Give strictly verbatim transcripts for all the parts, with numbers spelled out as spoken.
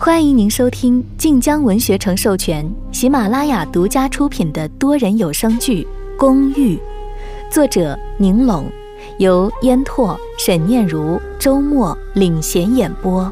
欢迎您收听晋江文学城授权、喜马拉雅独家出品的多人有声剧《公寓》，作者宁拢，由烟拓、沈念如、周末领衔演播。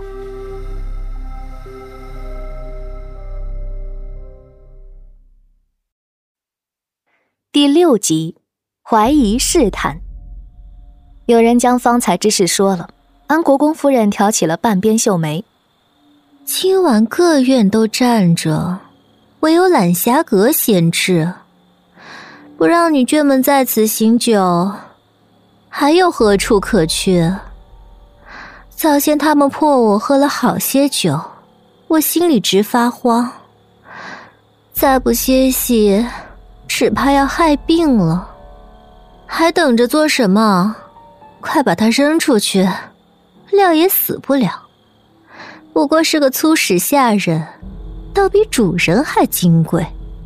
第六集，怀疑试探。有人将方才之事说了，安国公夫人挑起了半边秀眉。 今晚各院都站着，唯有揽霞阁闲置，不让女眷们在此行酒，还有何处可去？早先他们迫我喝了好些酒，我心里直发慌，再不歇息，只怕要害病了。还等着做什么？快把他扔出去，料也死不了。不过是个粗使下人，倒比主人还金贵。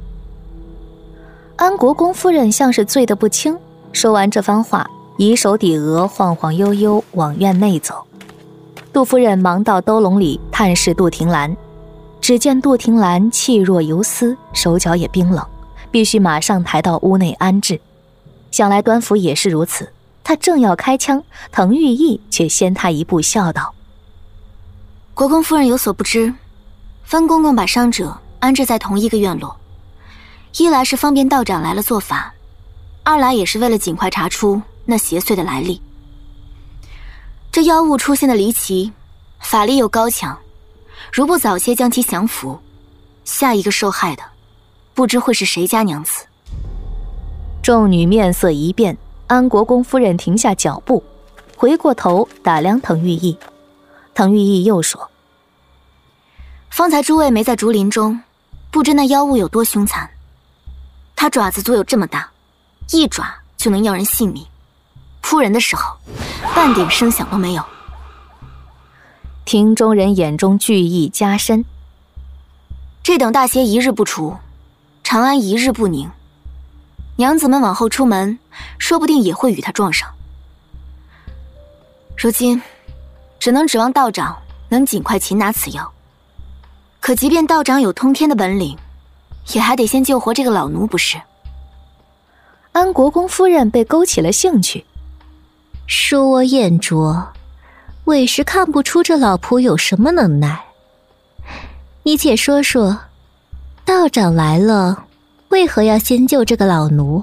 安国公夫人像是醉得不轻，说完这番话，以手抵额，晃晃悠悠往院内走。杜夫人忙到兜笼里探视杜婷兰，只见杜婷兰气若游丝，手脚也冰冷，必须马上抬到屋内安置。想来端府也是如此，他正要开枪，滕玉意却先他一步，笑道： 国公夫人有所不知，温公公把伤者安置在同一个院落，一来是方便道长来了做法，二来也是为了尽快查出那邪祟的来历。这妖物出现的离奇，法力又高强，如不早些将其降服，下一个受害的不知会是谁家娘子。 众女面色一变，安国公夫人停下脚步，回过头打量滕玉意。滕玉意又说： 方才诸位没在竹林中，不知那妖物有多凶残。它爪子足有这么大，一爪就能要人性命，扑人的时候半点声响都没有。 庭中人眼中惧意加深。 这等大邪一日不除，长安一日不宁，娘子们往后出门，说不定也会与他撞上。如今只能指望道长能尽快擒拿此妖，可即便道长有通天的本领，也还得先救活这个老奴不是？ 安国公夫人被勾起了兴趣。 恕我眼拙，委实看不出这老仆有什么能耐。你且说说，道长来了，为何要先救这个老奴？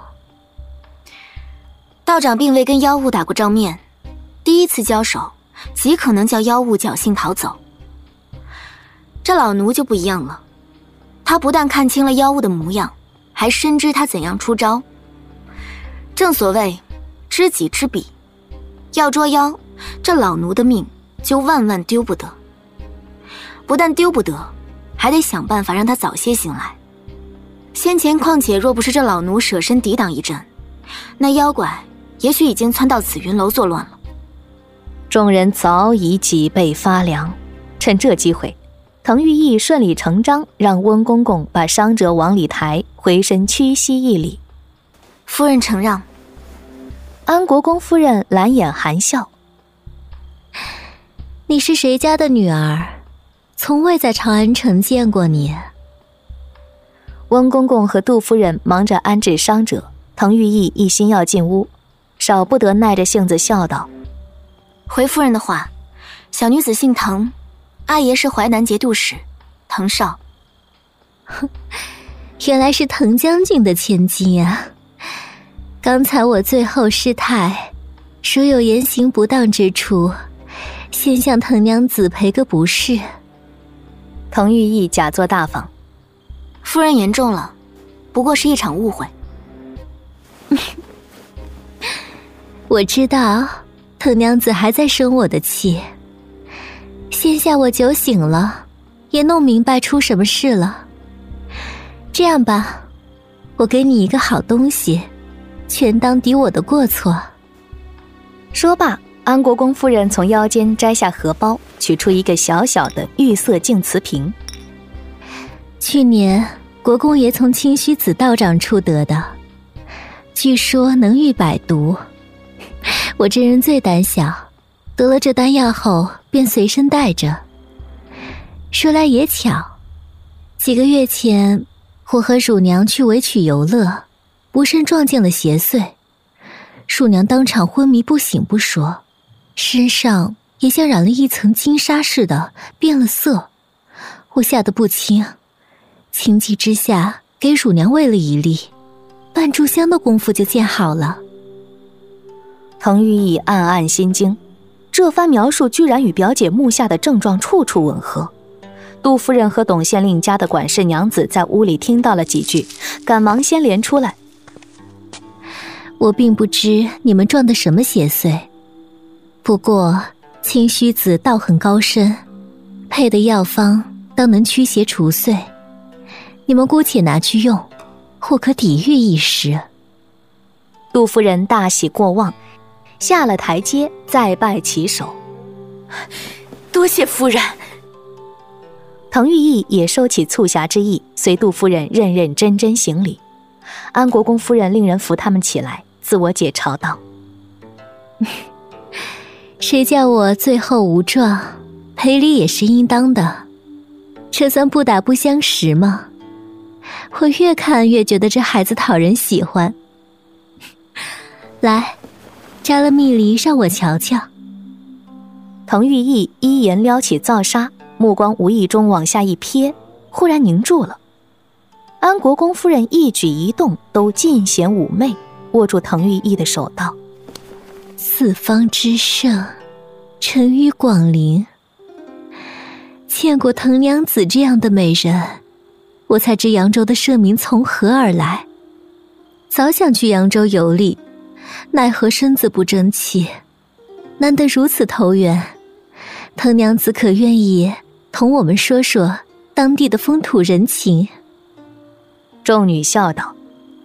道长并未跟妖物打过照面，第一次交手极可能叫妖物侥幸逃走。这老奴就不一样了，他不但看清了妖物的模样，还深知他怎样出招。正所谓知己知彼，要捉妖，这老奴的命就万万丢不得。不但丢不得，还得想办法让他早些醒来。先前况且若不是这老奴舍身抵挡一阵，那妖怪也许已经窜到紫云楼作乱了。 众人早已脊背发凉，趁这机会，滕玉意顺理成章让温公公把伤者往里抬，回身屈膝一礼。 夫人承让。 安国公夫人蓝眼含笑： 你是谁家的女儿？从未在长安城见过你。 温公公和杜夫人忙着安置伤者，滕玉意一心要进屋，少不得耐着性子笑道： 回夫人的话，小女子姓滕，阿爷是淮南节度使滕绍。 原来是滕将军的千金啊！刚才我最后失态，如有言行不当之处，先向滕娘子赔个不是。 滕玉意假作大方： 夫人言重了，不过是一场误会。 我知道滕娘子还在生我的气，现下我酒醒了，也弄明白出什么事了。这样吧，我给你一个好东西，全当抵我的过错。 说罢，安国公夫人从腰间摘下荷包，取出一个小小的玉色净瓷瓶。 去年国公爷从清虚子道长处得的，据说能御百毒。我这人最胆小，得了这丹药后便随身带着。 说来也巧，几个月前我和乳娘去围曲游乐，不慎撞见了邪祟，乳娘当场昏迷不醒不说，身上也像染了一层金沙似的变了色，我吓得不轻，情急之下给乳娘喂了一粒，半炷香的功夫就见好了。 滕玉意暗暗心惊，这番描述居然与表姐目下的症状处处吻合。杜夫人和董县令家的管事娘子在屋里听到了几句，赶忙先连出来： 我并不知你们撞的什么邪祟，不过清虚子道很高深，配的药方当能驱邪除祟，你们姑且拿去用，或可抵御一时。 杜夫人大喜过望，下了台阶，再拜其手： 多谢夫人。 滕玉意也收起促狭之意，随杜夫人认认真真行礼。安国公夫人令人扶他们起来，自我解嘲道： 谁叫我最后无状，赔礼也是应当的，这算不打不相识吗？我越看越觉得这孩子讨人喜欢。来，摘了蜜梨让我瞧瞧。 滕玉意依言撩起皂纱，目光无意中往下一瞥，忽然凝住了。安国公夫人一举一动都尽显妩媚，握住滕玉意的手道： 四方之圣，沉鱼广陵，见过滕娘子这样的美人，我才知扬州的盛名从何而来。早想去扬州游历，奈何身子不争气，难得如此投缘，滕娘子可愿意同我们说说当地的风土人情？ 众女笑道：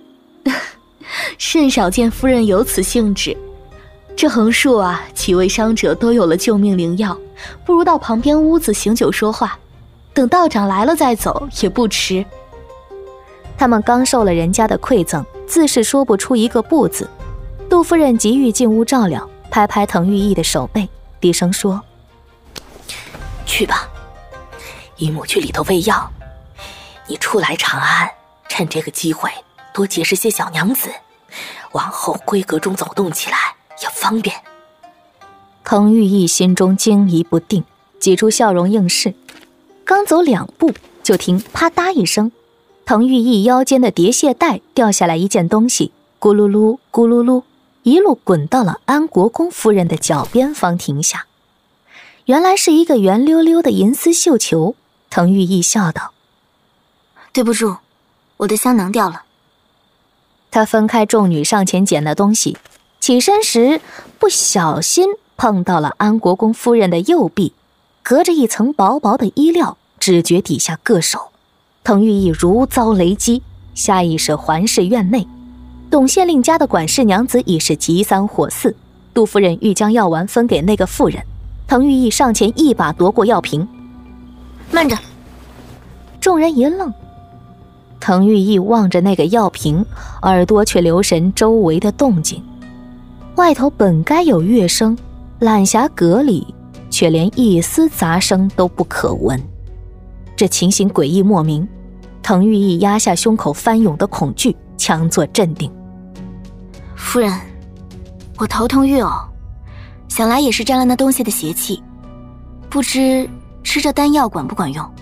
甚少见夫人有此兴致。这横竖啊，几位伤者都有了救命灵药，不如到旁边屋子醒酒说话，等道长来了再走也不迟。 他们刚受了人家的馈赠，自是说不出一个不字。杜夫人急欲进屋照料，拍拍滕玉意的手背，低声说： 去吧，姨母去里头喂药，你初来长安，趁这个机会多结识些小娘子，往后闺阁中走动起来也方便。 滕玉意心中惊疑不定，挤出笑容应是。刚走两步，就听啪嗒一声，滕玉意腰间的叠蟹带掉下来一件东西，咕噜噜咕噜噜，一路滚到了安国公夫人的脚边方停下。原来是一个圆溜溜的银丝绣球。滕玉意笑道： 对不住，我的香囊掉了。 他分开众女上前捡了东西，起身时不小心碰到了安国公夫人的右臂，隔着一层薄薄的衣料，只觉底下硌手。滕玉意如遭雷击，下意识环视院内。董县令家的管事娘子已是急三火四，杜夫人欲将药丸分给那个妇人，滕玉意上前一把夺过药瓶。 慢着！ 众人一愣，滕玉意望着那个药瓶，耳朵却留神周围的动静。外头本该有乐声，揽霞阁里却连一丝杂声都不可闻。这情形诡异莫名，滕玉意压下胸口翻涌的恐惧，强作镇定。 夫人，我头痛欲呕，想来也是沾了那东西的邪气，不知吃这丹药管不管用？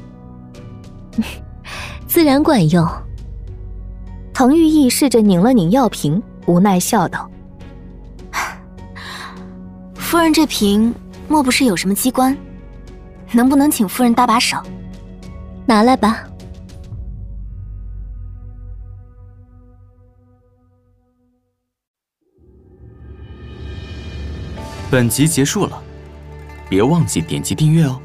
自然管用。 滕玉意试着拧了拧药瓶，无奈笑道： 夫人这瓶莫不是有什么机关？能不能请夫人搭把手？ 拿来吧。 本集结束了，别忘记点击订阅哦。